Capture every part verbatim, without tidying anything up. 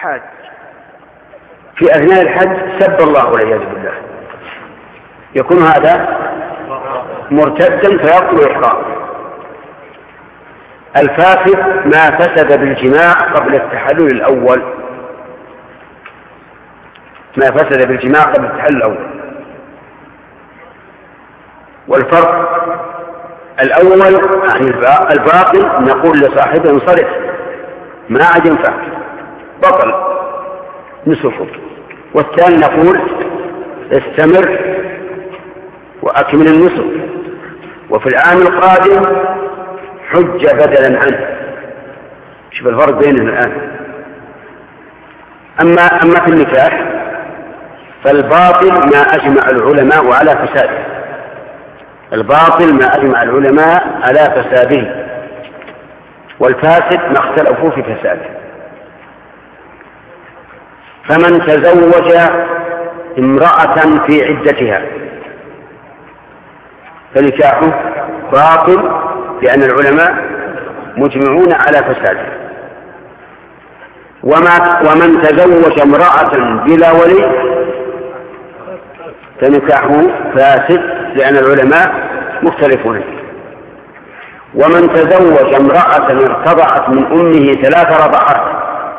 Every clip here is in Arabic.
حاج في أثناء الحج سب الله والعياذ بالله، يكون هذا مرتدا فيبطل إحرام. الفاسد ما فسد بالجماع قبل التحلل الأول، ما فسد بالجماع قبل التحلل الأول. والفرق الأول يعني الباطل نقول لصاحبه انصرف ما عاد ينفع بطل نسفه، والثاني نقول استمر وأكمل النسك، وفي العام القادم حج بدلا عنه. شوف الفرق بينهم الآن. أما أما في النكاح فالباطل ما أجمع العلماء على فساده، الباطل ما أجمع العلماء على فساده، والفاسد ما اختلفوا في فساده. فمن تزوج امرأة في عدتها فنكاحه باطل لأن العلماء مجمعون على فساده. وما ومن تزوج امرأة بلا ولي فنكاحه فاسد لأن العلماء مختلفون. ومن تزوج امرأة ارتضعت من أمه ثلاث رضعات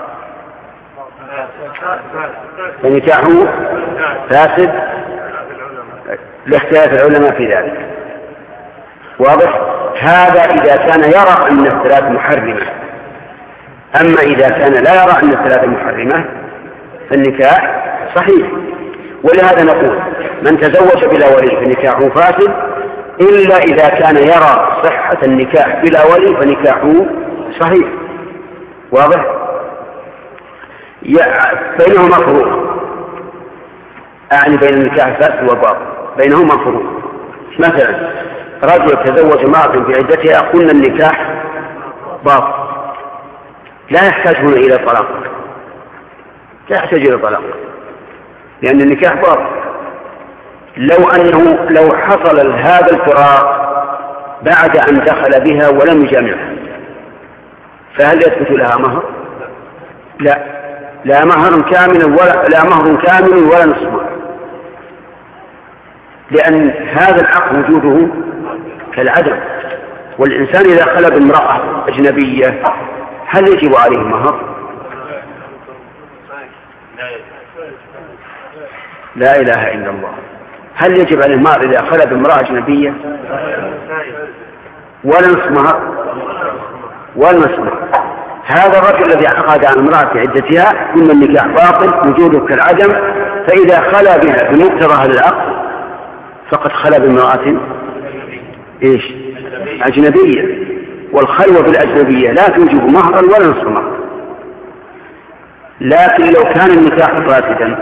فنكاحه فاسد لاختلاف العلماء في ذلك. واضح؟ هذا إذا كان يرى أن الثلاث محرمة. أما إذا كان لا يرى أن الثلاث محرمة فالنكاح صحيح. ولهذا نقول من تزوج بلا ولي فنكاحه فاسد، إلا إذا كان يرى صحة النكاح بلا ولي فنكاحه صحيح. واضح؟ بينهما فروق، أعني بين النكاح الفاسد والباطل بينهما فروق. مثلا رجل تزوج امرأة في عدتها قلنا النكاح باطل، لا يحتاج هنا إلى طلاق، لا يحتاج إلى طلاق لأن النكاح باطل. لو أنه لو حصل هذا الفراق بعد أن دخل بها ولم يجامعها فهل يثبت لها مهر؟ لا، لا مهر كامل ولا لا مهر كامل ولا نصف مهر، لأن هذا العقد وجوده كالعدم. والإنسان إذا خلى بامرأة أجنبية هل يجب عليه مهر؟ لا إله إلا الله. هل يجب عليه مهر إذا خلى بامرأة أجنبية؟ ولا نصف مهر ولا نصف مهر. هذا الرجل الذي عقد على امرأة في عدتها ثم النكاح باطل وجوده كالعدم، فإذا خلى بها بمقتضى هذا العقد فقد خلى بامرأة إيش؟ أجنبية، والخلوة بالأجنبية لا توجب مهرا ولا نصف مهر. لكن لو كان النكاح فاسدا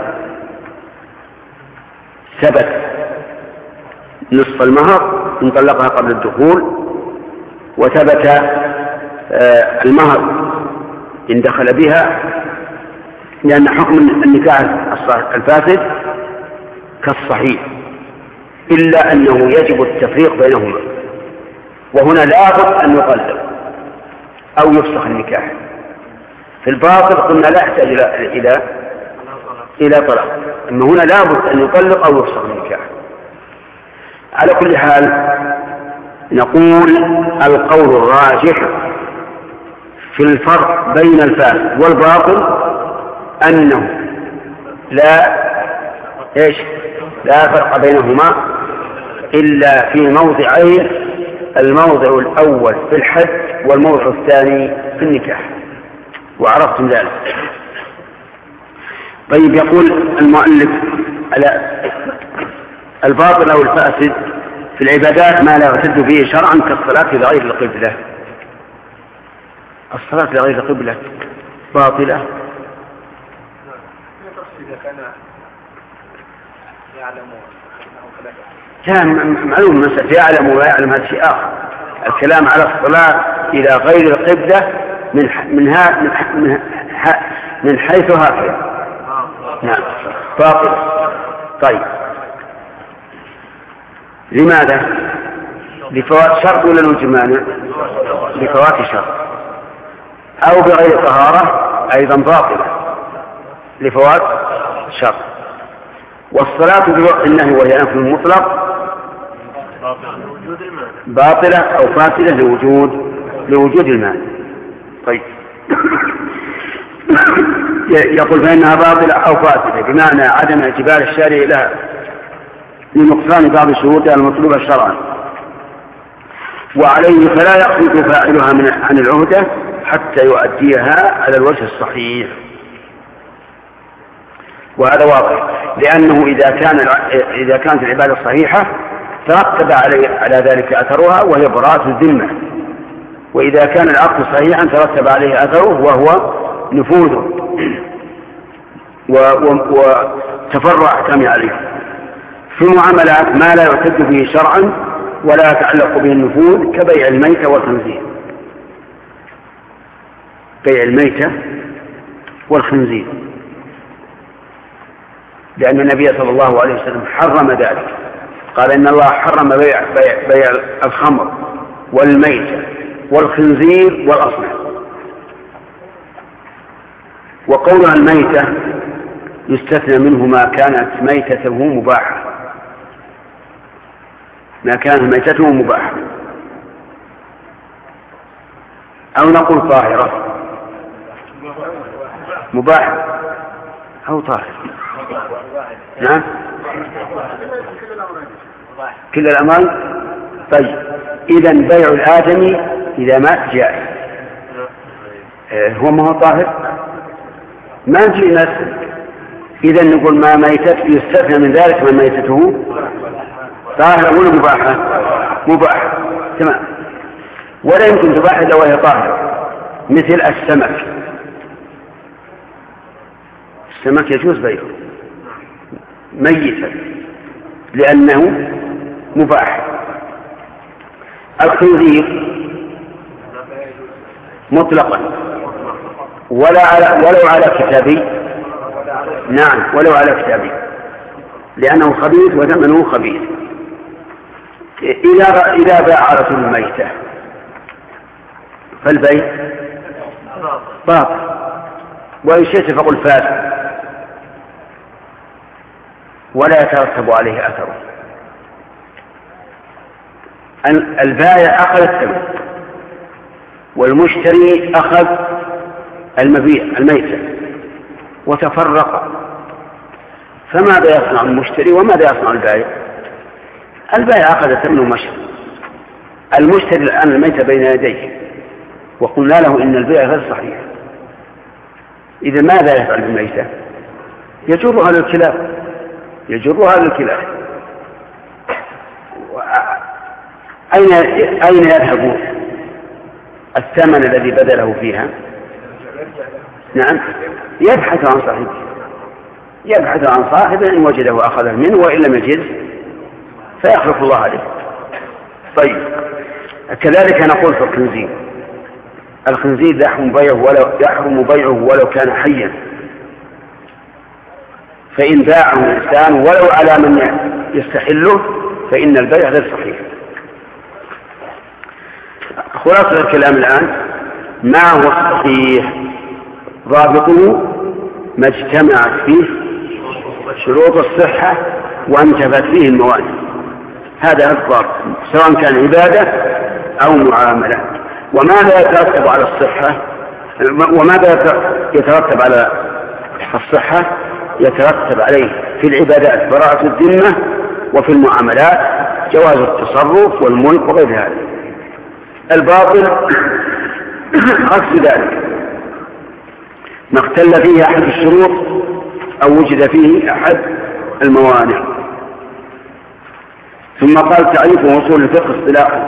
ثبت نصف المهر إن طلقها قبل الدخول، وثبت آه المهر إن دخل بها، لأن حكم النكاح الفاسد كالصحيح، إلا أنه يجب التفريق بينهما، وهنا لابد أن يطلق أو يفسخ النكاح. في الباطل قلنا لا يحتاج إلى إلى إلى طلاق، أما هنا لابد أن يطلق أو يفسخ النكاح. على كل حال نقول القول الراجح في الفرق بين الفاسد والباطل أنه لا إيش لا فرق بينهما إلا في موضعين، الموضع الأول في الحد والموضع الثاني في النكاح، وعرفتم ذلك. طيب يقول المؤلف على الباطل أو الفاسد في العبادات ما لا يعتد فيه شرعا كالصلاة لغير القبلة. الصلاة لغير القبلة باطلة كان معلوم مسألة يعلم ولا يعلم هذا شيء آخر. الكلام على الصلاة إلى غير القبلة من من من, من حيث هكذا نعم باطل. طيب لماذا؟ لفوات شرط ولا الجمانع؟ لفوات شرط. أو بغير طهارة أيضا باطلة لفوات شرط. والصلاة في وقت النهي وهي نفي المطلق باطلة أو فاسدة لوجود لوجود الماء. طيب يقول فإنها باطلة أو فاسدة بمعنى عدم اعتبار الشارع لها لنقصان بعض شروطها المطلوبة شرعا، وعليه فلا يخرج فاعلها من عن العهدة حتى يؤديها على الوجه الصحيح. وهذا واضح، لأنه إذا كان إذا كانت العبادة صحيحة ترتب على ذلك أثرها وهي براءة الذمة، وإذا كان العقد صحيحا ترتب عليه أثره وهو نفوذه وتفرع أحكامه عليه. في معاملات ما لا يعتد به شرعا ولا يتعلق به النفوذ كبيع الميتة والخنزير. بيع الميتة والخنزير لأن النبي صلى الله عليه وسلم حرم ذلك، قال إن الله حرم بيع, بيع, بيع الخمر والميتة والخنزير والأصنام. وقولها الميتة يستثنى منه ما كانت ميتته مباحة، ما كانت ميتته مباحة، أو نقول طاهرة مباحة أو طاهرة. نعم كل الأمرين. طيب إذن بيع الآدمي إذا مات جائز، هو ما هو طاهر ما نجي نسل. إذن نقول ما ميتته يستثنى من ذلك من ميتته طاهرة ولا مباحة؟ مباحة تمام. ولا يمكن تباح إلا وهي طاهرة، مثل السمك. السمك يجوز بيعه ميتا لأنه مباح. الخنزير مطلقا ولا على ولو على كتابي، نعم ولو على كتابي لأنه خبيث وثمنه خبيث. إذا إذا باع رجل الميتة فالبيع باطل، وإن شئت فقل فاسد ولا يترتب عليه أثره. البائع أخذ الثمن والمشتري أخذ المبيع الميتة وتفرق، فماذا يصنع المشتري وماذا يصنع البائع؟ البائع أخذ الثمن ومشى، المشتري الآن الميتة بين يديه وقلنا له إن البيع غير صحيح. إذا ماذا يفعل بالميتة؟ يجرها للكلاب، يجرها للكلاب. أين أين يذهب الثمن الذي بذله فيها؟ نعم يبحث عن صاحبه، يبحث عن صاحبه، إن وجده أخذه منه وإن لم يجد فيخلف الله عليه. طيب كذلك نقول في الخنزير، الخنزير يحرم بيعه ولو يحرم بيعه ولو كان حيا، فإن باعه الإنسان ولو على من يستحله فإن البيع غير صحيح. خلاصة الكلام الآن ما هو الصحيح؟ ضابطه ما اجتمعت فيه شروط الصحة وانتفت فيه الموانع، هذا الضابط سواء كان عبادة أو معاملة. وماذا يترتب على الصحة؟ وماذا يترتب على الصحة؟ يترتب عليه في العبادات براءة الذمة، وفي المعاملات جواز التصرف والملك وغير هذا. الباطل عكس ذلك، ما اختل فيه أحد الشروط أو وجد فيه أحد الموانع. ثم قال تعريف وصول الفقه اصطلاحا،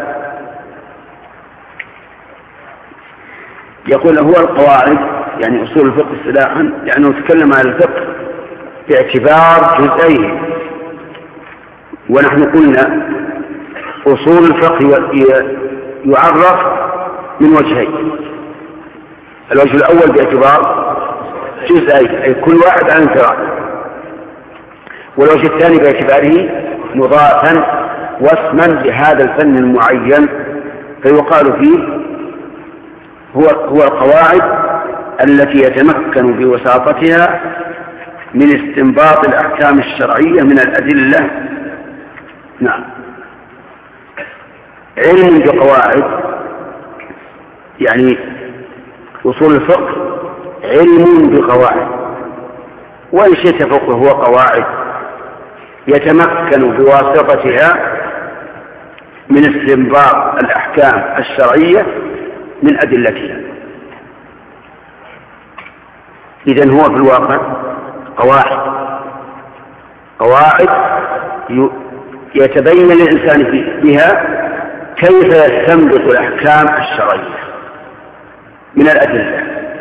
يقول هو القواعد يعني أصول الفقه اصطلاحا، يعني نتكلم عن الفقه باعتبار جزئيه. ونحن قلنا أصول الفقه يعرف من وجهين، الوجه الأول باعتبار جزئي أي كل واحد عن انفراد، والوجه الثاني باعتباره مضافا واسما لهذا الفن المعين، فيقال فيه هو هو القواعد التي يتمكن بوساطتها من استنباط الأحكام الشرعية من الأدلة. نعم. علم بقواعد يعني أصول الفقه علم بقواعد، وإن شئت فقه هو قواعد يتمكن بواسطتها من استنباط الأحكام الشرعية من أدلتها. إذن هو في الواقع قواعد قواعد يتبين للإنسان بها كيف يستنبط الأحكام الشرعية من الأدلة.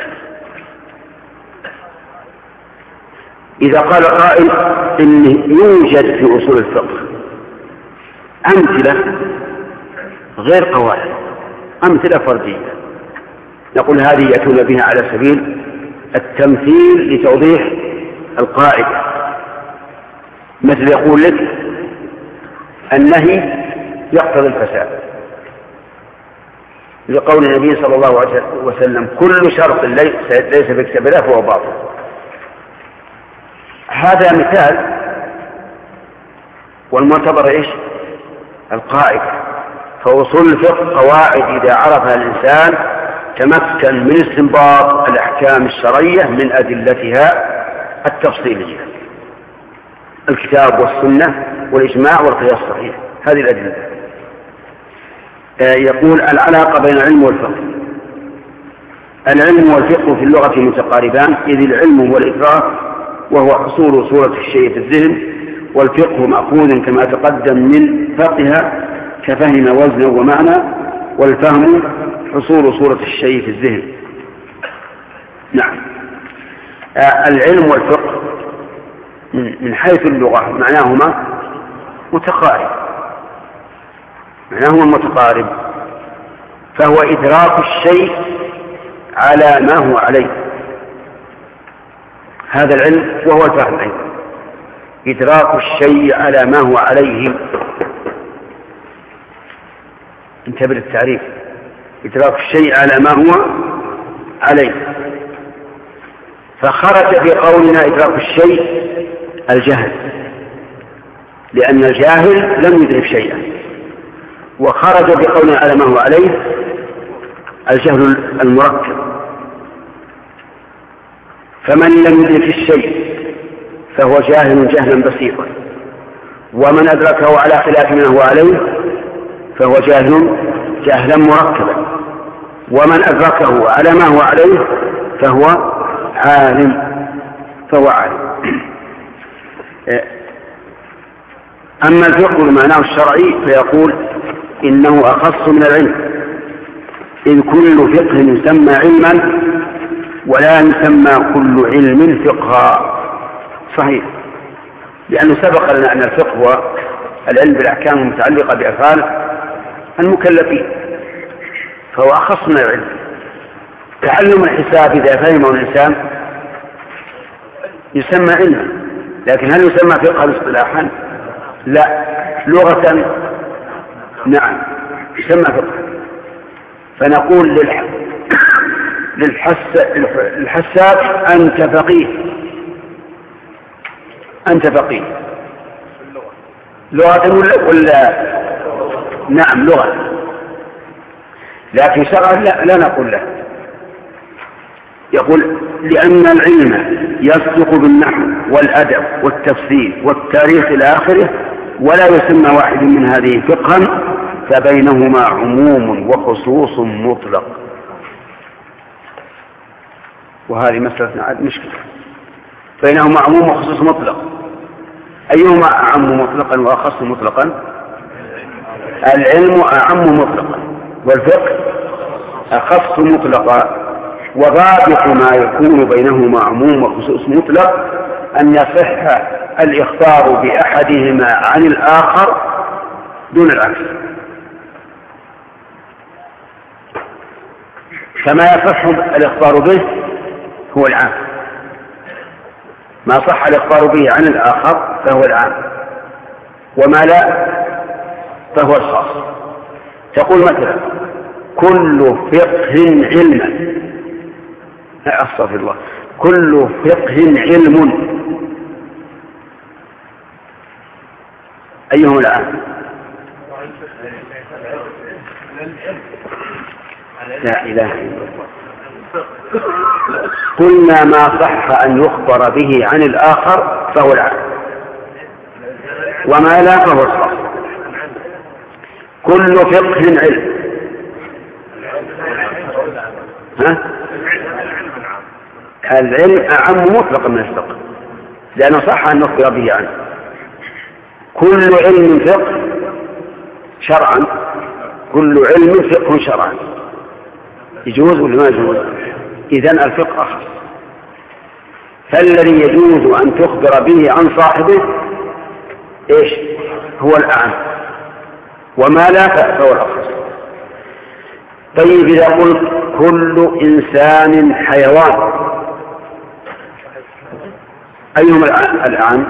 إذا قال قائل إن يوجد في أصول الفقه أمثلة غير قواعد، أمثلة فردية، نقول هذه يأتون بها على سبيل التمثيل لتوضيح القاعدة. مثل يقول لك النهي يقتضي الفساد، لقول النبي صلى الله عليه وسلم كل شرط ليس بكتاب الله فهو باطل. هذا مثال، والمعتبر ايش؟ القاعدة. فوصول الفقه قواعد إذا عرفها الإنسان تمكن من استنباط الأحكام الشرعية من أدلتها التفصيلية، الكتاب والسنة والإجماع والقياس الصحيح، هذه الأدلة. يقول العلاقة بين العلم والفقه. العلم والفقه في اللغة متقاربان، إذ العلم هو الإدراك وهو حصول صورة الشيء في الذهن، والفقه مأخوذ كما تقدم من فقه كفهم وزن ومعنى، والفهم حصول صورة الشيء في الذهن. نعم. العلم والفقه من حيث اللغة معناهما متقارب، معناهما متقارب، فهو إدراك الشيء على ما هو عليه، هذا العلم، وهو الفهم أيضا، إدراك الشيء على ما هو عليه. انتبه للتعريف، إدراك الشيء على ما هو عليه. فخرج في قولنا إدراك الشيء الجهل، لأن الجاهل لم يدرك شيئا، وخرج بقولنا على ما هو عليه الجهل المركب. فمن لم يدرك الشيء فهو جاهل جهلا بسيطا، ومن أدركه على خلاف ما هو عليه فهو جاهل جهلا مركبا، ومن أدركه على ما هو عليه فهو عالم فهو عالم. أما الفقه بمعناه الشرعي فيقول إنه أخص من العلم، إذ كل فقه يسمى علما ولا يسمى كل علم فقها. صحيح، لأنه سبق لنا أن الفقه هو العلم بالأحكام المتعلقة بأفعال المكلفين، فهو أخص من العلم. تعلم الحساب إذا فهمه الإنسان يسمى علما، لكن هل يسمى فقها اصطلاحا؟ لا، لغة نعم يسمى فقها. فنقول للحس... للحساب أنت فقيه، أنت فقيه لغة ولا, ولا نعم لغة، لكن شرعا لا, لا نقول له. يقول لأن العلم يصدق بالنحو والأدب والتفسير والتاريخ إلى آخره، ولا يسمى واحد من هذه فقها، فبينهما عموم وخصوص مطلق. وهذه مسألة مشكلة، بينهما عموم وخصوص مطلق، أيهما أعم مطلقا وأخص مطلقا؟ العلم أعم مطلقا والفقه أخص مطلقا. وضابط ما يكون بينهما عموم وخصوص مطلق أن يصح الإخبار بأحدهما عن الآخر دون العكس، كما يصح الإخبار به هو العام، ما صح الإخبار به عن الآخر فهو العام، وما لا فهو الخاص. تقول مثلا كل فقه علما، أستغفر الله، كل فقه علم أيهم العام؟ لا إله إلا الله. قلنا ما صح أن يخبر به عن الآخر فهو العام، وما لا فهو الصح. كل فقه علم. ها؟ العلم أعم مطلقا من الفقه، لأنه صح أن نخبر به عنه. كل علم فقه شرعا، كل علم فقه شرعا، يجوز ولا ما يجوز؟ إذن الفقه أخص، فالذي يجوز أن تخبر به عن صاحبه إيش؟ هو الأعم، وما لا فهو الأخص. طيب إذا قلت كل إنسان حيوان، أيهم الأعم؟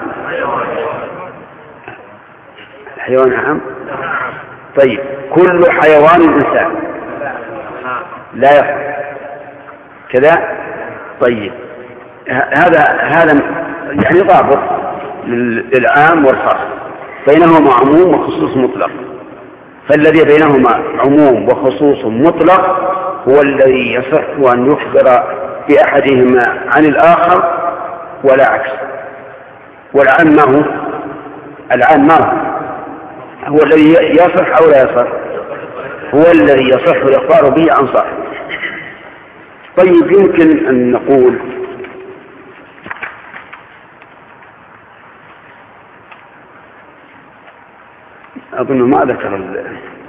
الحيوان أعم. طيب كل حيوان إنسان لا يفعل كذا. طيب هذا هذا يعني ضابط للعام والخاص، بينهما عموم وخصوص مطلق. فالذي بينهما عموم وخصوص مطلق هو الذي يصح أن يخبر بأحدهما عن الآخر ولا عكس. والعام ما هو؟ العام ما هو؟ هو الذي يصح أو لا يصح؟ هو الذي يصح الإخبار به عن صاحبه. طيب يمكن أن نقول أظن ما ذكر ال...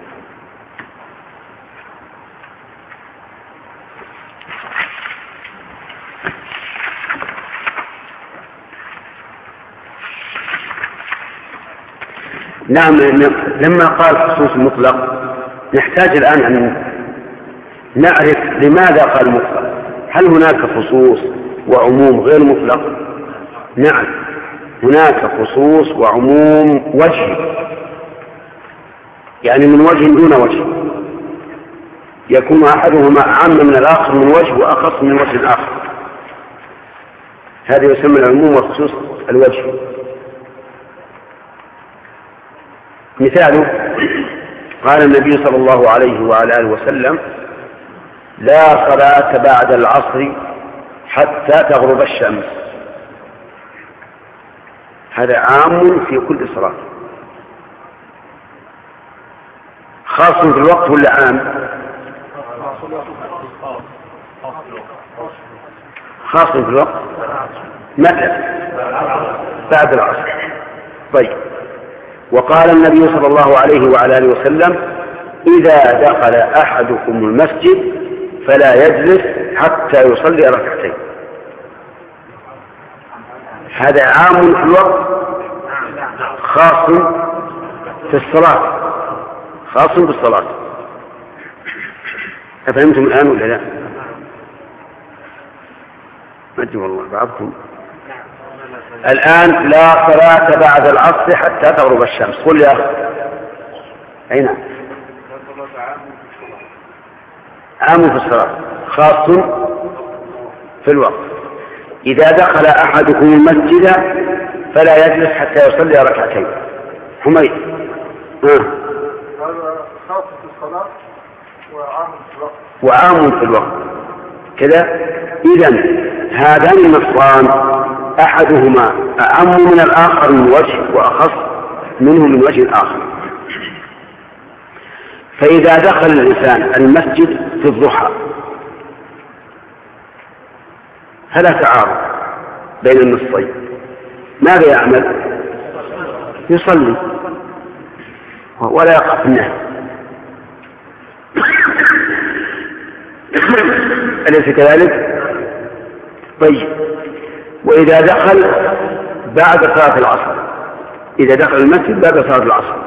نعم، لما قال خصوص مطلق نحتاج الآن أن نعرف لماذا قال مطلق. هل هناك خصوص وعموم غير مطلق؟ نعم، هناك خصوص وعموم وجه، يعني من وجه دون وجه، يكون أحدهما أعم من الآخر من وجه وأخص من وجه آخر. هذا يسمى العموم والخصوص الوجه. مثاله قال النبي صلى الله عليه وعلى آله وسلم: لا صلاة بعد العصر حتى تغرب الشمس. هذا عام في كل صلاة، خاص في الوقت ولا عام؟ خاص في الوقت. متى؟ بعد العصر. طيب، وقال النبي صلى الله عليه وعلى آله وسلم: إذا دخل أحدكم المسجد فلا يجلس حتى يصلي ركعتين. هذا عام في الوقت، خاص في الصلاة، خاص بالصلاة. أفهمتم الآن ولا لا؟ ما أدري والله بعضكم. الآن لا صلاة بعد العصر حتى تغرب الشمس. قل يا أخي. أي نعم، عام في الصلاة، خاص في الوقت. إذا دخل أحدكم المسجد فلا يجلس حتى يصلي ركعتين. حميد. آه. هذا خاص في الصلاة وعام في الوقت. وعام في الوقت كذا. إذن هذان النصان أحدهما أعم من الآخر من وجه وأخص منه من وجه آخر. فإذا دخل الإنسان المسجد في الضحى فلا تعارض بين النصين. ماذا يعمل؟ يصلي ولا يقع في النهي. أليس كذلك؟ طيب، وإذا دخل بعد صلاة العصر، إذا دخل المسجد بعد صلاة العصر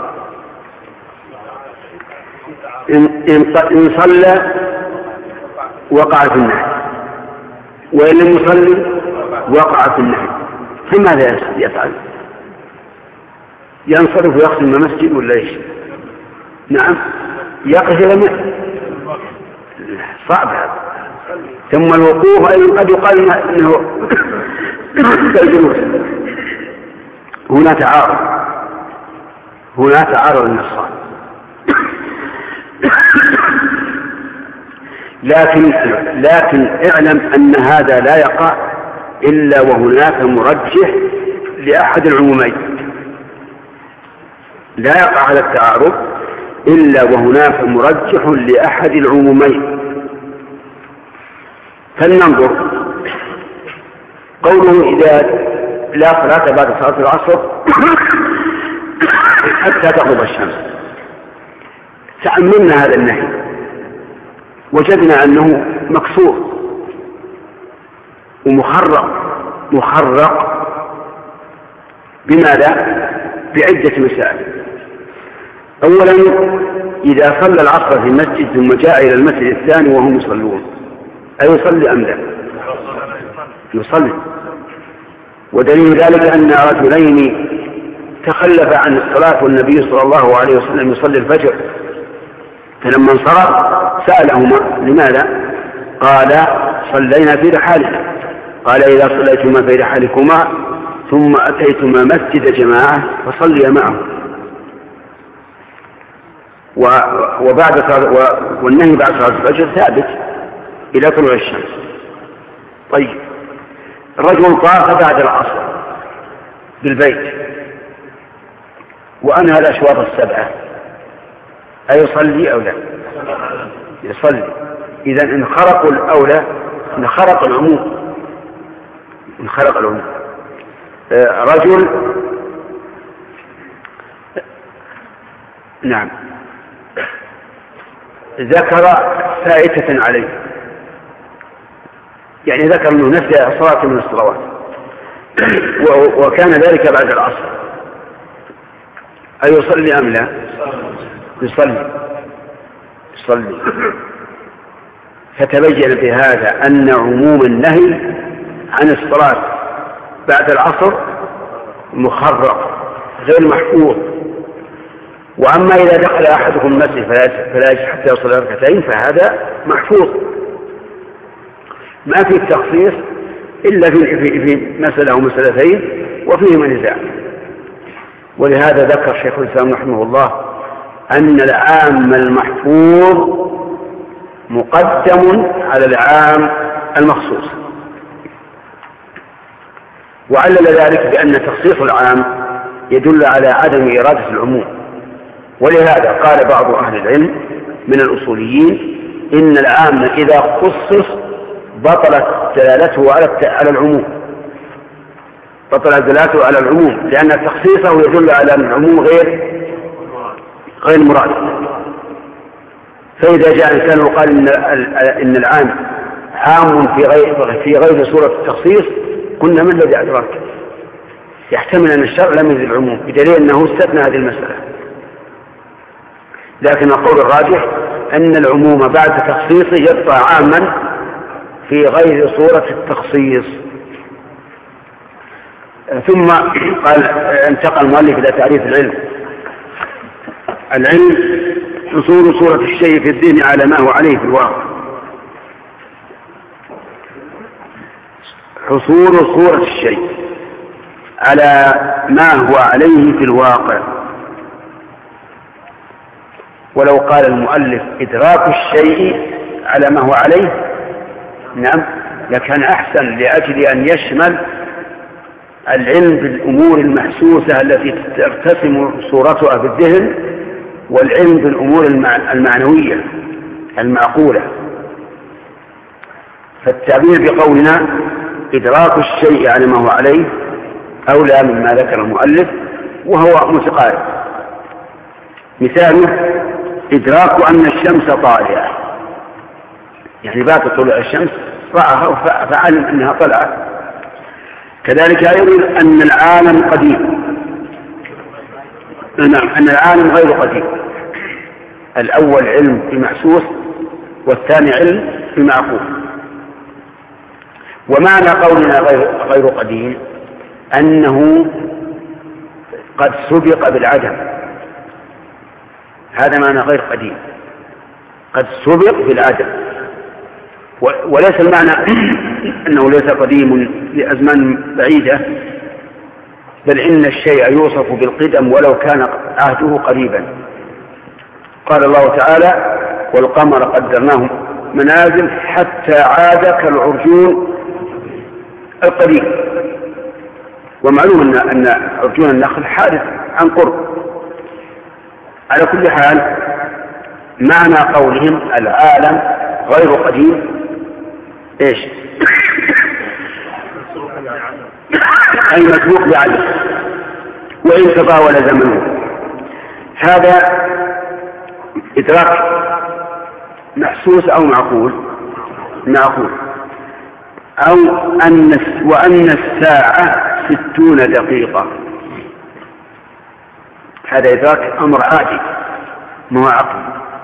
إن صلى وقع في النهي، وإن لم يصلي وقع في النهي. فماذا يفعل؟ ينصرف ويخدم المسجد ولا ايش؟ نعم، يقف لم صعب هذا. ثم الوقوف أيضا قد يقال انه كالجلوس. هنا تعارض. هنا تعارض النصان. لكن لكن اعلم أن هذا لا يقع إلا وهناك مرجح لأحد العمومين، لا يقع هذا التعارض إلا وهناك مرجح لأحد العمومين. فلننظر قوله إذا لا صلاة بعد صلاة العصر حتى تغرب الشمس. تأملنا هذا النهي وجدنا أنه مكسور ومخرق مخرق بماذا؟ بعدة مسائل. أولا إذا صلى العصر في المسجد ثم جاء إلى المسجد الثاني وهم يصلون أيصلي أم لا؟ يصلي. ودليل ذلك أن رجلين تخلف عن الصلاة والنبي صلى الله عليه وسلم يصلي الفجر، فلما انصرف سألهما لماذا؟ قال صلينا في رحالنا. قال إذا صليتما في رحالكما ثم أتيتما مسجد جماعة فصلي معه. وبعد والنهي بعد صلاة الفجر ثابت إلى طلوع الشمس. طيب الرجل طاف بعد العصر بالبيت وأنهى الأشواط السبعة أيصلي أو لا؟ يصلي. إذن انخرق الأولى انخرق العموم انخرق العموم. آه رجل نعم ذكر فائتة عليه، يعني ذكر أنه نسي صلاة من الصلوات وكان ذلك بعد العصر أيصلي أم لا؟ يصلي يصلي. فتبين بهذا أن عموم النهي عن الصلاة بعد العصر مخرق غير محفوظ. وأما إذا دخل أحدكم المسجد فلا يجب حتى يصلي ركعتين فهذا محفوظ، ما في التخصيص إلا في, في, في مسألة أو مسألتين وفيهما نزاع. ولهذا ذكر شيخ الإسلام رحمه الله أن العام المحفوظ مقدم على العام المخصوص، وعلل ذلك بأن تخصيص العام يدل على عدم إرادة العموم. ولهذا قال بعض أهل العلم من الأصوليين إن العام إذا خصص بطلت دلالته على العموم بطلت دلالته على العموم لأن تخصيصه يدل على أن العموم غير غير مراد. فإذا جاء إنسان وقال إن, إن العام عام في غير في غير صورة التخصيص قلنا ما الذي أدراك؟ يحتمل أن الشرع لم يرد العموم بدليل أنه استثنى هذه المسألة. لكن القول الراجح أن العموم بعد تخصيصه يبقى عاما في غير صورة التخصيص. ثم قال انتقل المؤلف إلى تعريف العلم. العلم حصول صورة الشيء في الدين على ما هو عليه في الواقع. حصول صورة الشيء على ما هو عليه في الواقع. ولو قال المؤلف إدراك الشيء على ما هو عليه نعم لكان أحسن، لأجل أن يشمل العلم بالأمور المحسوسة التي ترتسم صورتها في الذهن والعلم بالأمور المعنوية المعقولة. فالتعبير بقولنا إدراك الشيء على ما هو عليه أولى مما ذكر المؤلف وهو متقارب. مثاله إدراك أن الشمس طالعة، يعني بعد طلوع الشمس رأها فعلم أنها طلعت. كذلك أيضا أن العالم قديم، نعم أن العالم غير قديم. الأول علم بمحسوس والثاني علم بمعقول. ومعنى قولنا غير, غير قديم أنه قد سبق بالعدم، هذا معنى غير قديم، قد سبق بالعدم. وليس المعنى أنه ليس قديم لأزمان بعيدة، بل إن الشيء يوصف بالقدم ولو كان عهده قريبا. قال الله تعالى: والقمر قدرناه منازل حتى عاد كالعرجون القديم. ومعلوم أن أن عرجون النخل حادث عن قرب. على كل حال معنى قولهم العالم غير قديم ايش؟ أي مسبوق بعدد وإن تطاول زمنه. هذا إدراك محسوس أو معقول؟ معقول. أو أن وأن الساعة ستون دقيقة، هذا إدراك أمر عادي ما هو عقل،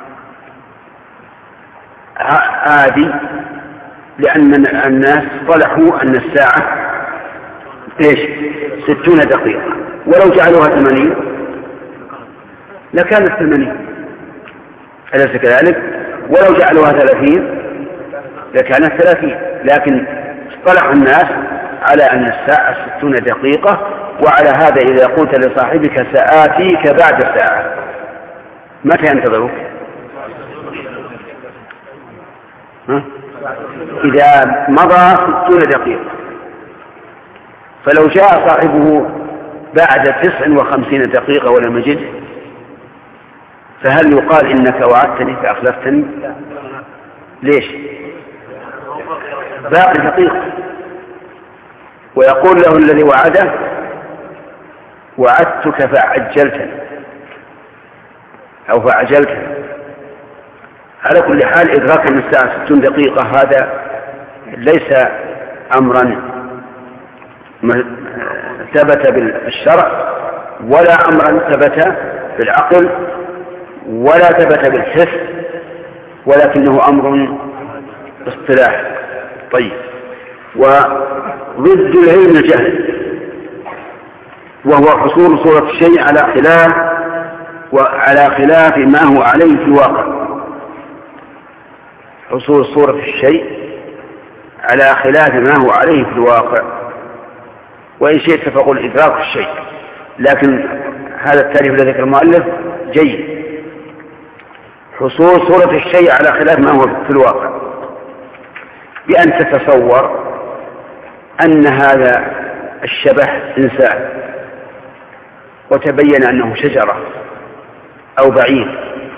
عادي، لأن الناس صلحوا أن الساعة إيش؟ ستون دقيقة، ولو جعلوها ثمانين لكانت ثمانين، أليس كذلك؟ ولو جعلوها ثلاثين لكانت ثلاثين، لكن اصطلح الناس على أن الساعة ستون دقيقة. وعلى هذا إذا قلت لصاحبك سآتيك بعد ساعة متى ينتظرك؟ ها؟ إذا مضى ستون دقيقة. فلو جاء صاحبه بعد تسع وخمسين دقيقة ولم يجده فهل يقال إنك وعدتني فأخلفتني؟ ليش؟ باقي دقيقة. ويقول له الذي وعده: وعدتك فعجلتني أو فعجلتني. على كل حال إدراك أن الساعة ستون دقيقة هذا ليس أمرا ثبت بالشرع ولا أمرا ثبت بالعقل ولا ثبت بالحس، ولكنه أمر اصطلاحي. طيب، وضد العلم الجهل، وهو حصول صورة الشيء على خلاف وعلى خلاف ما هو عليه في الواقع. حصول صورة الشيء على خلاف ما هو عليه في الواقع، وإن شئت فقل إدراك الشيء، لكن هذا التعريف الذي ذكر المؤلف جيد. حصول صورة الشيء على خلاف ما هو في الواقع، بأن تتصور أن هذا الشبح إنسان وتبين أنه شجرة أو بعيد.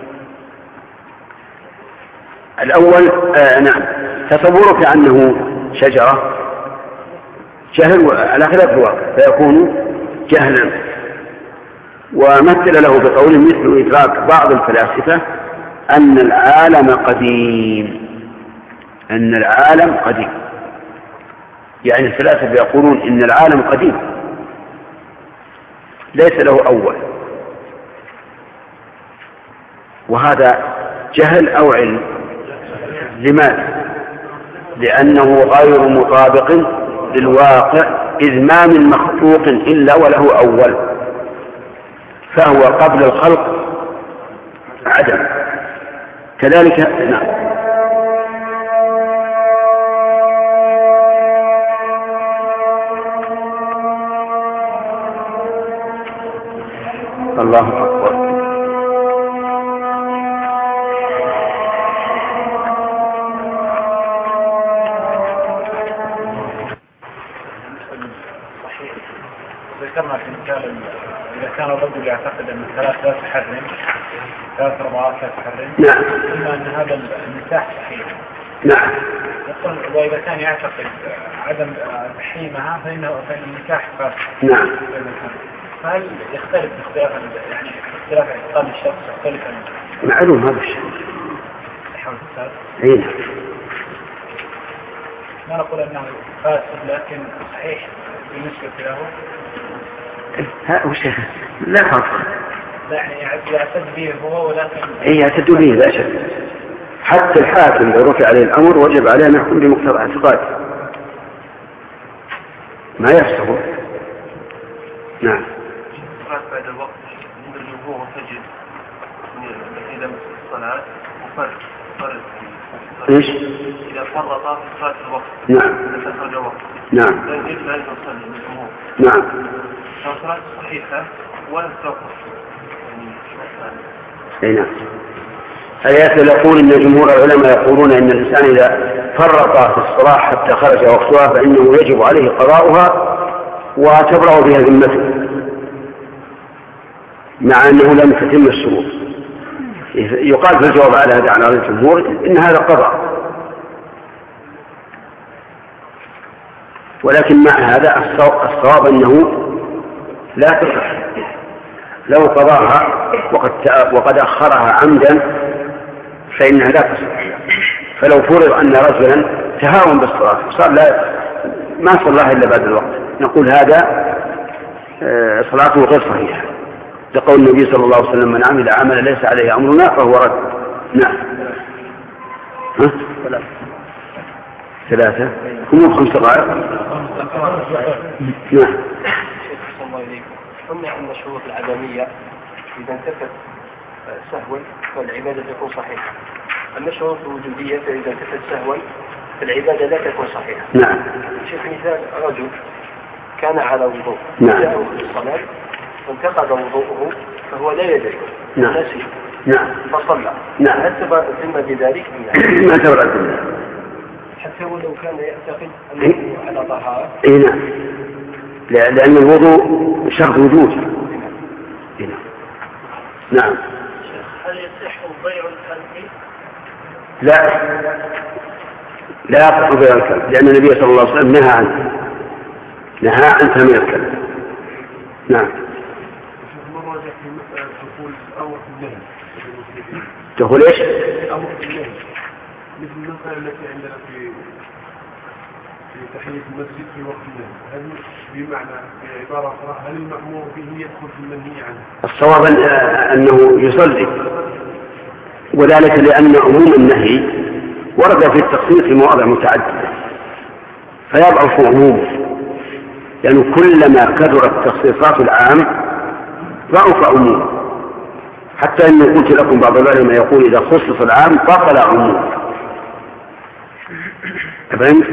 الأول آه نعم، تصورك أنه شجرة جهل على خلاف الواقع فيكون جهلا. ومثل له بقول مثل إدراك بعض الفلاسفة أن العالم قديم، أن العالم قديم، يعني الفلاسفة يقولون إن العالم قديم ليس له أول، وهذا جهل أو علم. لماذا؟ لأنه غير مطابق للواقع، إذ ما من مخلوق إلا وله أول، فهو قبل الخلق عدم. كذلك نعم. الله أكبر. ذكرنا في مثال إذا كان الرجل يعتقد أن الثلاث لا تحرم، ثلاث ربعات لا تحرم، نعم، إما أن هذا النكاح صحيح. نعم. وإذا كان يعتقد عدم تحريمها فإنه فإن النكاح فاسد. نعم. فهل يختلف باختلاف يعني اختلاف اعتقاد الشخص يختلف عن معلوم هذا الشيء. حول الفساد؟ أي. لا نقول أنه فاسد لكن صحيح بالنسبة له. ها وش لا فرق. لا يعني يعتد به هو ولكن. أي يعتد به لا شك. حتى الحاكم لو رفع عليه الأمر وجب عليه أن يحكم بمقتضى اعتقاده. ما يفسه. نعم. بعد الوقت عند الجمهور تجد إذا الصلاة وفرق فرق إيش؟ إذا فرط في صلاة الوقت. نعم. إذا خرج وقت. نعم. لا يجب أن يصلي الجمهور. نعم. صلاة صحيحة ولا توقف يعني نعم. هل يقول إن جمهور العلماء يقولون إن الإنسان إذا فرط في الصلاة حتى خرج وقتها فإنه يجب عليه قضاؤها وتبرأ بها ذمته مع أنه لم تتم الشروط. يقال في الجواب على هذا على الجمهور إن هذا قضاء، ولكن مع هذا الصواب أنه لا تصح لو قضاها وقد وقد أخرها عمدا فإنها لا تصح. فلو فرض أن رجلا تهاون بالصلاة صار لا ما صلىها إلا بعد الوقت نقول هذا صلاته غير صحيحة، لقول النبي صلى الله عليه وسلم من عمل عملا ليس عليه أمرنا فهو رد. نعم. ها؟ ثلاثة هم خمس دقائق. نعم. قلنا أن الشروط العدمية إذا انتفت سهوا فالعبادة تكون صحيحة، أما الشروط الوجودية فإذا انتفت سهوا فالعبادة لا تكون صحيحة. نعم. شوف مثال رجل كان على وضوء نعم. جاءه في الصلاة وانتقض وضوءه فهو لا يدري. نعم. نسي. نعم. فصلى. نعم. هل تبرأ الذمة بذلك؟ ما تبرأ الذمة. حتى ولو كان يعتقد أنه على طهارة. إيه نعم. لأن الوضوء شرط وجود. نعم. هل يصح بيع الكلب؟ لا لا يصح بيع الكلب لأن النبي صلى الله عليه وسلم نهى عنه، نهى عن ثمن الكلب. نعم. مرة جاء في مسألة دخول الأمر في النهي. دخول إيش؟ الأمر في النهي مثل المسألة التي عندنا في في تحية المسجد في وقت النهي، هل بمعنى بعبارة أخرى هل المأمور به يدخل في المنهي عنه؟ الصواب أنه يصلي، وذلك لأن عموم النهي ورد في التخصيص في مواضع متعددة فيضعف عمومه، لأنه يعني كلما كثرت تخصيصات العام ضعف عمومه، حتى أن قلت لكم بعض العلماء يقول إذا خصص العام بطل عمومه. فهمت؟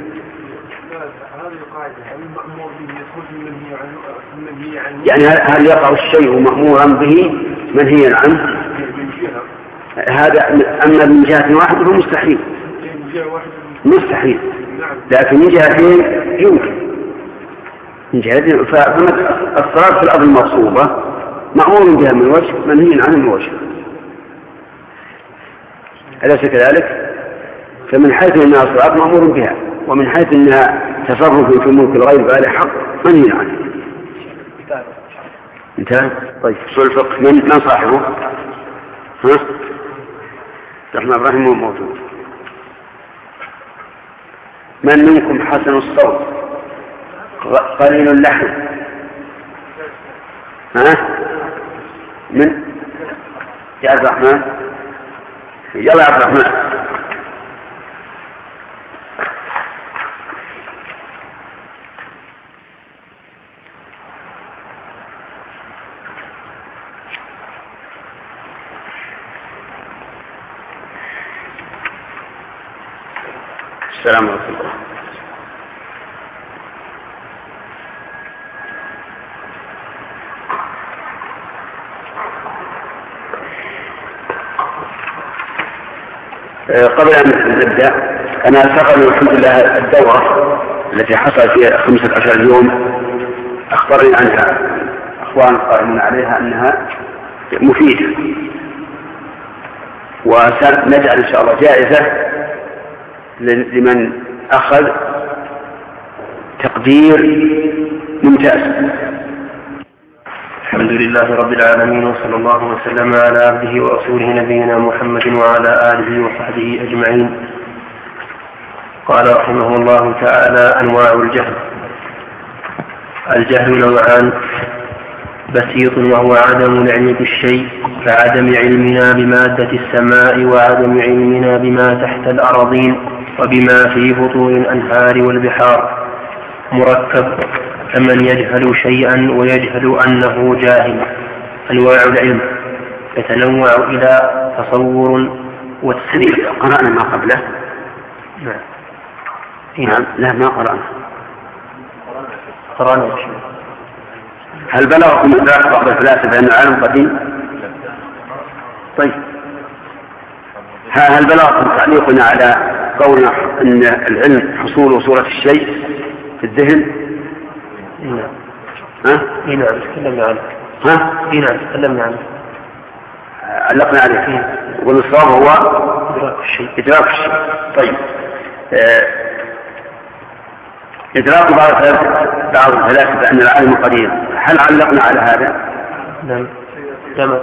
يعني هل يقع الشيء مأمورا به منهيا عنه؟ هذا أما من جهة واحدة فمستحيل مستحيل، لكن من جهتين يمكن. من جهتين فالصلاة في الأرض المغصوبة مأمور بها من وجه منهي عنه من وجه، أليس كذلك؟ فمن حيث أنها صلاة مأمور بها، ومن حيث أنها تصرف في ملك الغير بآله حق منهي عنه. انتهى؟ طيب سؤال الفقه من من صاحبه؟ ها؟ الرحمن الرحيم هو موجود. من منكم حسن الصوت قليل اللحم؟ ها؟ من؟ يا عبد الرحمن يلا يا عبد الرحمن. السلام عليكم. قبل أن نبدأ أنا سأقل الحمد لله الدورة التي حصلت في خمسة عشر يوم أخبرني عنها أخوان قائمون عليها أنها مفيدة، وسنجعل إن شاء الله جائزة لمن أخذ تقدير ممتاز. الحمد لله رب العالمين، وصلى الله وسلم على عبده ورسوله نبينا محمد وعلى آله وصحبه أجمعين. قال رحمه الله تعالى: أنواع الجهل. الجهل نوعان: بسيط وهو عدم العلم بالشيء كعدم علمنا بمادة السماء وعدم علمنا بما تحت الأراضين وبما في بطون الأنهار والبحار. مركب كمن يجهل شيئا ويجهل أنه جاهل. أنواع العلم يتنوع إلى تصور وتسليم. قرأنا ما قبله؟ نعم. نعم. لا ما قرأنا. قرأنا هل بلغكم إدراك بعض الفلاسفة أن العالم قديم؟ طيب هل بلغكم تعليقنا على قولنا أن العلم حصول صورة الشيء في الذهن؟ نعم. ها؟ نعم تكلمنا عنه. ها؟ نعم تكلمنا عنه. علقنا عليه. والصواب هو إدراك الشيء. إدراك الشيء. طيب آه، إدراك بعض الفلاسفة أن العالم قديم، هل علقنا على هذا؟ نعم. تمام.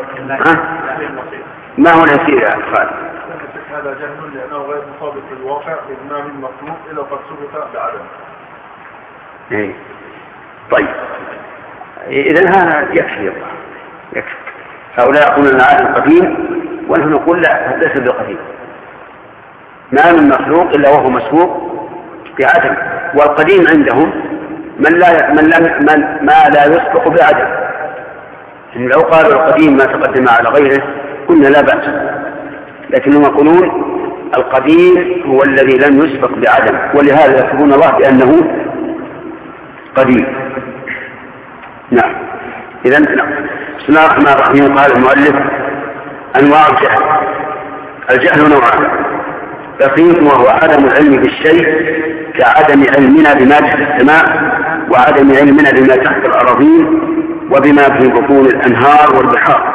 ما هو اليسير يا خالد؟ هذا جهل لأنه غير مطابق للواقع، إذ ما من مخلوق إلا قد ثبت بعدم. إيه. طيب إذن هذا يكفي يكفي. هؤلاء يقولون العالم قديم ونحن نقول لا، ليس بقديم. ما من مخلوق إلا وهو مسبوق بعدم، والقديم عندهم من لا من لا من ما لا يسبق بعدم. إن لو قالوا القديم ما تقدم على غيره قلنا لا بأس، لكنهم يقولون القديم هو الذي لم يسبق بعدم، ولهذا يذكرون الله بأنه قديم. نعم. إذن بسم الله الرحمن الرحيم. قال المؤلف أنواع الجهل. الجهل نوعان: بسيط وهو عدم العلم بالشيء كعدم علمنا بما تحت السماء، وعدم علمنا بما تحت الأراضين وبما في بطون الأنهار والبحار.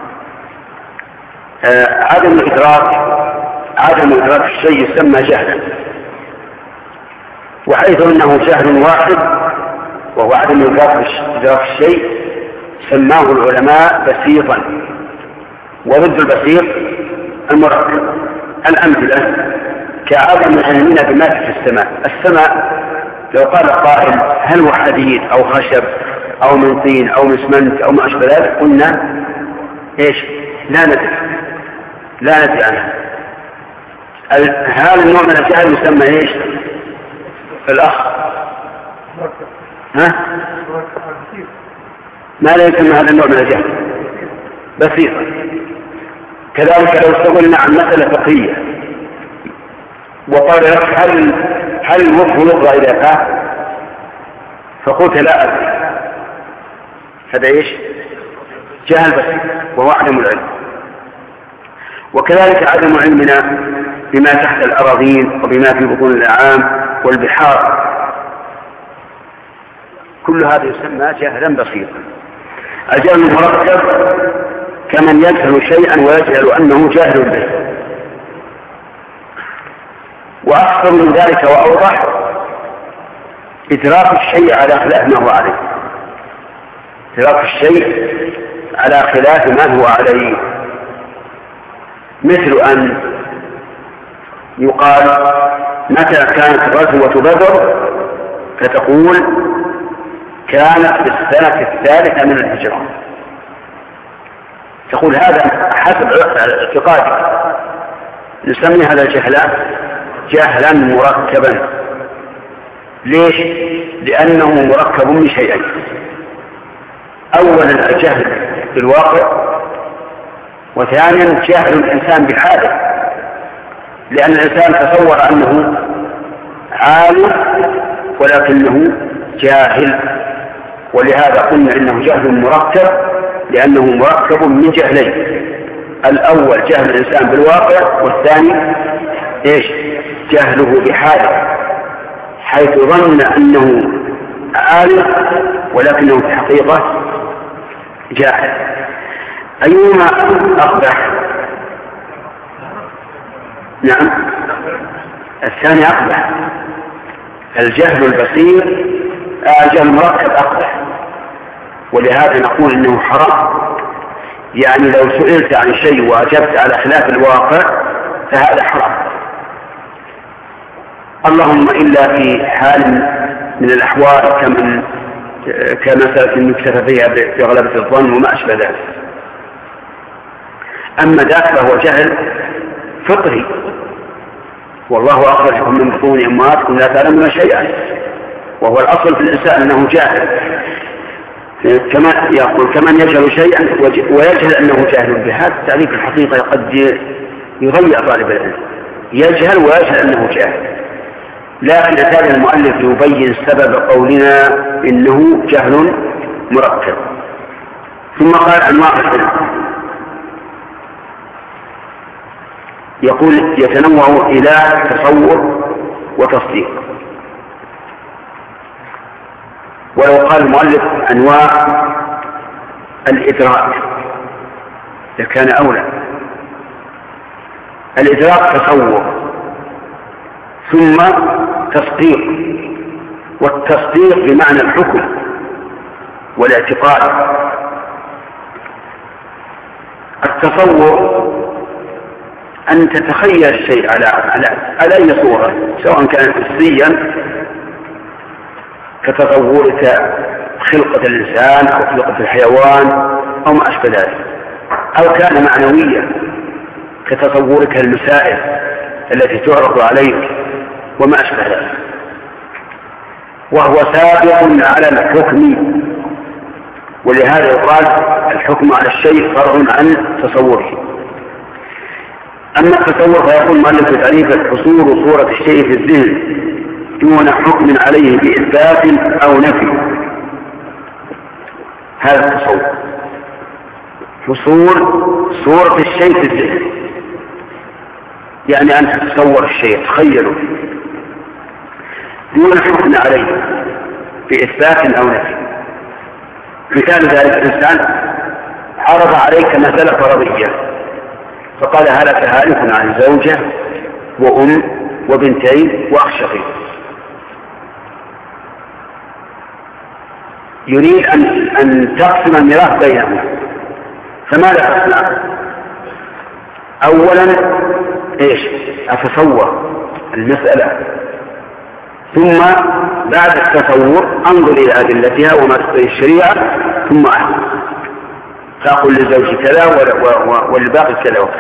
آه عدم الإدراك عدم إدراك الشيء يسمى جهلا، وحيث أنه جهل واحد وهو عدم إدراك الشيء سماه العلماء بسيطا، وضد البسيط المركب. الأمثلة كعدم علمنا بما في السماء. السماء لو قال قائل هل هو حديد أو خشب أو من طين أو من اسمنت أو ما أشبه ذلك قلنا إيش؟ لا ندري لا ندري عنها. هذا النوع من الجهل يسمى إيش؟ الأخ ها؟ ما لا يسمى هذا النوع من الجهل بسيطا. كذلك لو استقلنا عن مسألة فقهية وقال لك هل هل الوفه يلغى إذا كان، فقلت لا أدري، هذا إيش؟ جهل بسيط وهو عدم العلم. وكذلك عدم علمنا بما تحت الأراضين وبما في بطون الأنعام والبحار، كل هذا يسمى جهلا بسيطا. الجهل المركب كمن يجهل شيئا ويجهل أنه جاهل به. وأكثر من ذلك وأوضح إدراك الشيء على خلاف ما هو عليه، إدراك الشيء على خلاف ما هو عليه، مثل أن يقال متى كانت غزوة بدر، فتقول كانت في السنة الثالثة من الهجرة، تقول هذا حسب اعتقادك. نسمي هذا الجهل جهلا مركبا. ليش؟ لأنه مركب من شيئين: أولا الجهل بالواقع، وثانيا جهل الإنسان بحاله، لأن الإنسان تصور أنه عالم ولكنه جاهل، ولهذا قلنا إنه جهل مركب لأنه مركب من جهلين: الأول جهل الإنسان بالواقع، والثاني إيش؟ جهله بحاله، حيث ظن أنه عالم ولكنه في الحقيقة جاهل. أيهما أقبح؟ نعم الثاني أقبح. الجهل البصير الجهل المركب أقبح، ولهذا نقول إنه حرام. يعني لو سئلت عن شيء وأجبت على خلاف الواقع فهذا حرام، اللهم إلا في حال من الأحوال كمن كمسألة يكتفى فيها بغلبة الظن وما أشبه ذلك. أما ذاك فهو جهل فطري، والله أخرجكم من بطون أمهاتكم لا تعلمون شيئا، وهو الأصل في الإنسان أنه جاهل. كما يقول كمن يجهل شيئا ويجهل أنه جاهل بهذا التعريف الحقيقة قد يضيع طالب العلم، يجهل ويجهل أنه جاهل. لكن أتى المؤلف يبين سبب قولنا إنه جهل مركب. ثم قال أنواع الحلم، يقول يتنوع إلى تصور وتصديق. ولو قال المؤلف أنواع الإدراك لكان أولى. الإدراك تصور ثم تصديق، والتصديق بمعنى الحكم والاعتقاد. التصور أن تتخيل الشيء على على على أي صورة، سواء كان حسيا كتصورك خلقة الإنسان أو خلقة الحيوان أو ما أشبه ذلك، أو كان معنويا كتصورك المسائل التي تعرض عليك وما أشبه ذلك. وهو سابق على الحكم، ولهذا يقال الحكم على الشيء فرع عن تصوره. أما التصور فيقول المؤلف في تعريفه حصول صورة الشيء في الذهن دون حكم عليه بإثبات أو نفي. هذا التصور حصول صورة الشيء في الذهن، يعني أن تتصور الشيء تخيله دون حكم عليه بإثبات أو نفي. مثال ذلك الإنسان عرض عليك مسألة فرضية فقال هلك هالك عن زوجة وأم وبنتين وأخ شقيق، يريد أن, أن تقسم الميراث بينهم، فماذا تصنع؟ أولا إيش؟ أتصور المسألة، ثم بعد التصور أنظر إلى أدلتها وما تقتضي الشريعة، ثم أحكم تأخذ للزوج كذا والباقي كذا وكذا.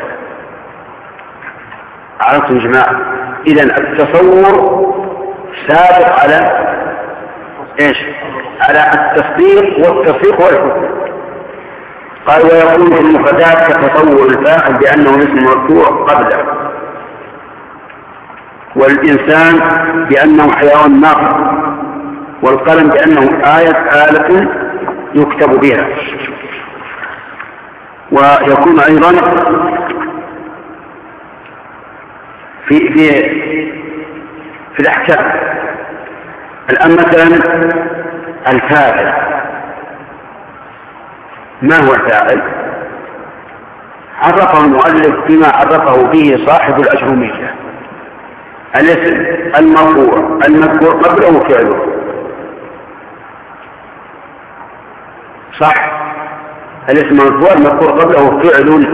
عرفتم جماعة؟ إذن التصور سابق على إيش؟ على التصديق، والتصديق هو الحكم. قال ويقول في المفردات كتصور الفاعل بأنه اسم مرفوع قبله، والإنسان بأنه حيوان ناطق، والقلم بأنه آية آلة يكتب بها. ويكون أيضا في في في الأحكام. الآن مثلا الفاعل، ما هو الفاعل؟ عرفه المؤلف بما عرفه به صاحب الأجرومية: الاسم المرفوع المذكور قبله فعله. صح؟ الاسم المرفوع المذكور قبله فعل.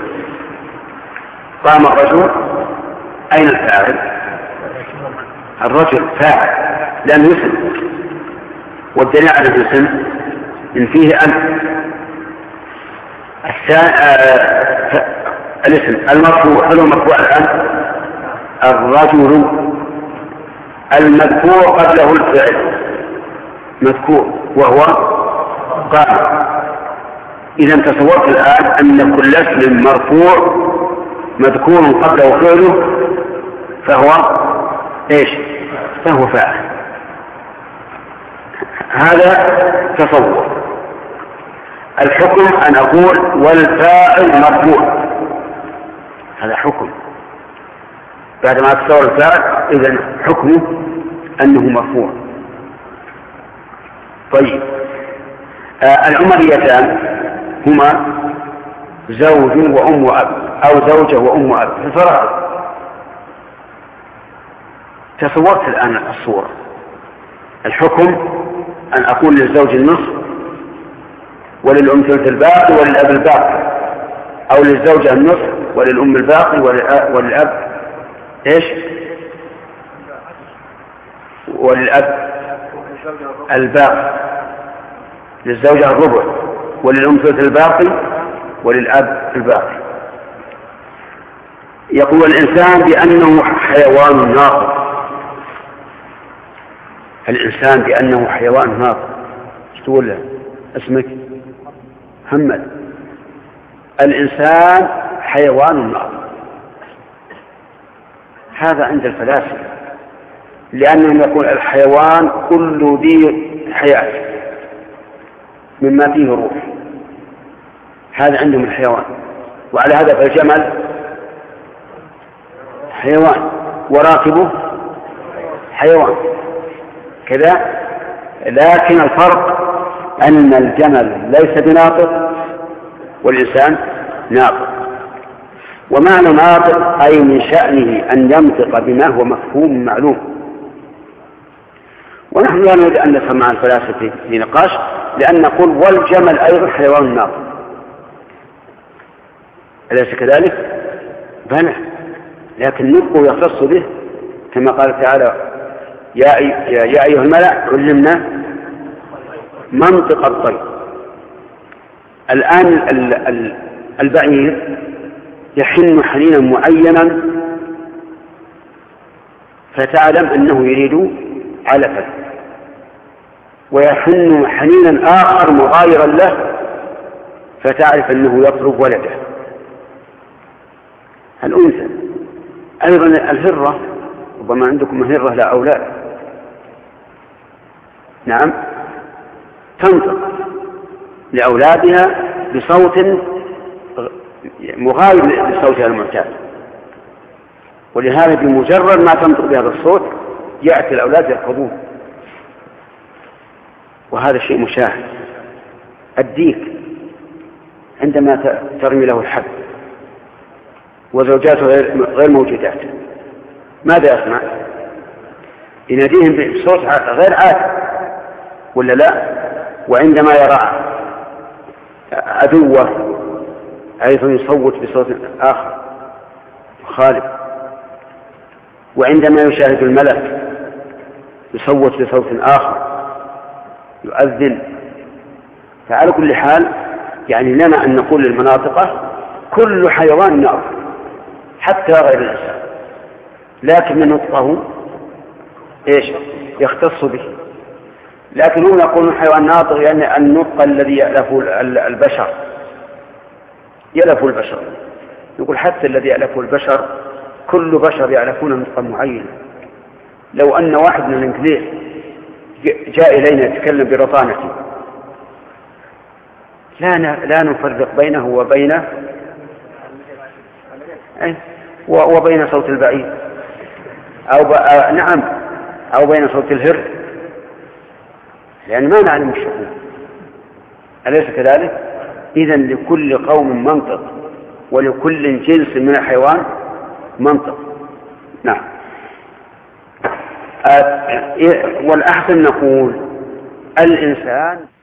قام الرجل، أين الفاعل؟ الرجل فاعل لأنه اسم، والدليل على الاسم إن فيه أن الاسم المرفوع هل هو مرفوع الآن؟ الرجل المذكور قبله الفعل مذكور وهو قائم. إذا تصورت الآن أن كل اسم مرفوع مذكور قبله فعله فهو إيش؟ فهو فاعل. هذا تصور. الحكم أن أقول والفاعل مرفوع، هذا حكم. بعد ما تصور الفاعل إذن حكمه أنه مرفوع. طيب، آه العمريتان هما زوج وأم وأب، أو زوجة وأم وأب في الفرائض. تصورت الآن الصورة. الحكم أن أقول للزوج النصف وللأم ثلث الباقي وللأب الباقي، أو للزوجة النصف وللأم الباقي وللأب إيش؟ وللأب الباقي، للزوجة الربع وللأم ثلث الباقي وللأب الباقي. يقول الإنسان بأنه حيوان ناطق. الإنسان بأنه حيوان ناطق. ايش تقول له؟ اسمك محمد. الإنسان حيوان ناطق. هذا عند الفلاسفة، لأنهم يقول الحيوان كل ذي حياة، مما فيه روح، هذا عندهم الحيوان. وعلى هذا فالجمل حيوان وراكبه حيوان كذا، لكن الفرق أن الجمل ليس بناطق والإنسان ناطق. ومعنى ناطق أي من شأنه أن ينطق بما هو مفهوم معلوم. ونحن لا نريد أن نفهم مع الفلاسفة في نقاش، لأن نقول والجمل أيضا حيوان ناطق، أليس كذلك؟ بلى، لكن نطقه يختص به كما قال تعالى يا, يا أيها الملأ علمنا منطق الطير. الآن البعير يحن حنينا معينا فتعلم أنه يريد علفا، ويحن حنينا آخر مغايرا له فتعرف أنه يطلب ولده. الأنثى أيضا الهرة، ربما عندكم هرة لا أولاد، نعم، تنطق لأولادها بصوت مغاير لصوتها المعتاد، ولهذا بمجرد ما تنطق بهذا الصوت يأتي الأولاد يركضون، وهذا شيء مشاهد. الديك عندما ترمي له الحب وزوجاته غير موجودات ماذا يصنع؟ يناديهم بصوت غير عادي ولا لا؟ وعندما يرى عدوه أيضا يصوت بصوت آخر خالد، وعندما يشاهد الملك يصوت بصوت آخر يؤذن. فعلى كل حال يعني لنا أن نقول للمناطقة كل حيوان ناطق حتى غير الإنسان، لكن نطقه إيش يختص به. لكن هم يقولون حيوان ناطق يعني النطق الذي يألف البشر يألف البشر. نقول حتى الذي يألفه البشر كل بشر يألفون نطقا معينا. لو أن واحد من الإنجليز جاء إلينا يتكلم برطانته لا لا نفرق بينه وبين وبين صوت البعير أو نعم أو بين صوت الهر، لأن ما نعلم الشؤون، أليس كذلك؟ إذن لكل قوم منطق ولكل جنس من الحيوان منطق. نعم. والأحسن نقول الإنسان